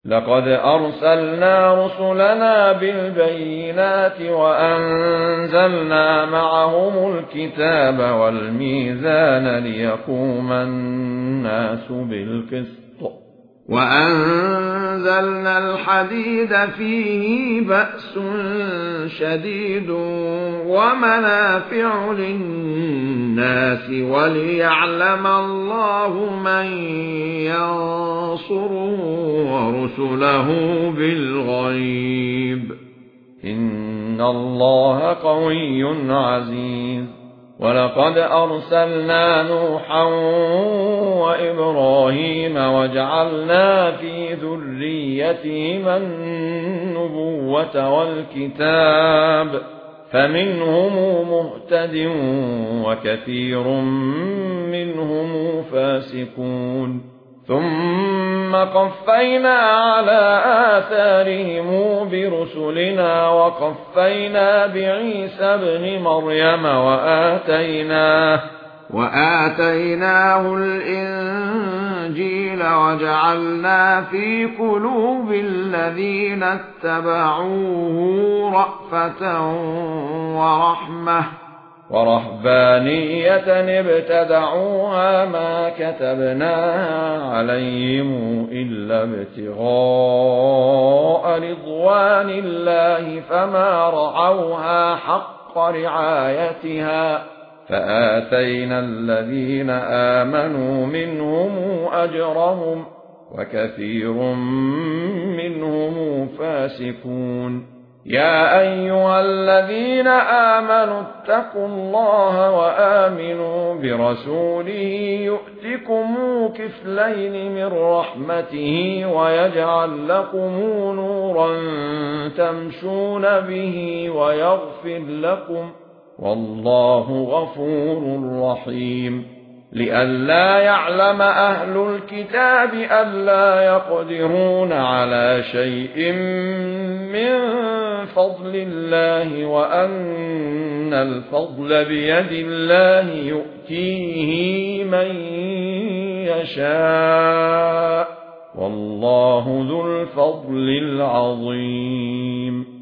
لقد أرسلنا رسلنا بالبينات وأنزلنا معهم الكتاب والميزان ليقوم الناس بالقسط وأنزلنا الحديد فيه بأس شديد ومنافع للناس وليعلم الله من ينصره ورسله بالغيب إن الله قوي عزيز ولقد أرسلنا نوحا وإبراهيم وجعلنا في ذريتهما النبوة والكتاب فمنهم مهتد وكثير منهم فاسقون ثم قفينا على آثارهم برسلنا وقفينا بعيسى ابن مريم وآتيناه الإنجيل وجعلنا في قلوب الذين اتبعوه رأفة ورحمة ورهبانية ابتدعوها ما كتبناها عليهم إلا ابتغاء رضوان الله فما رعوها حق رعايتها فآتينا الذين آمنوا منهم أجرهم وكثير منهم فاسقون يا أيها الذين آمنوا اتقوا الله وآمنوا برسوله يؤتكم كفلين من رحمته ويجعل لكم نورا تمشون به ويغفر لكم والله غفور رحيم لئلا يعلم أهل الكتاب ألا يقدرون على شيء من فضل الله وأن الفضل بيد الله يؤتيه من يشاء والله ذو الفضل العظيم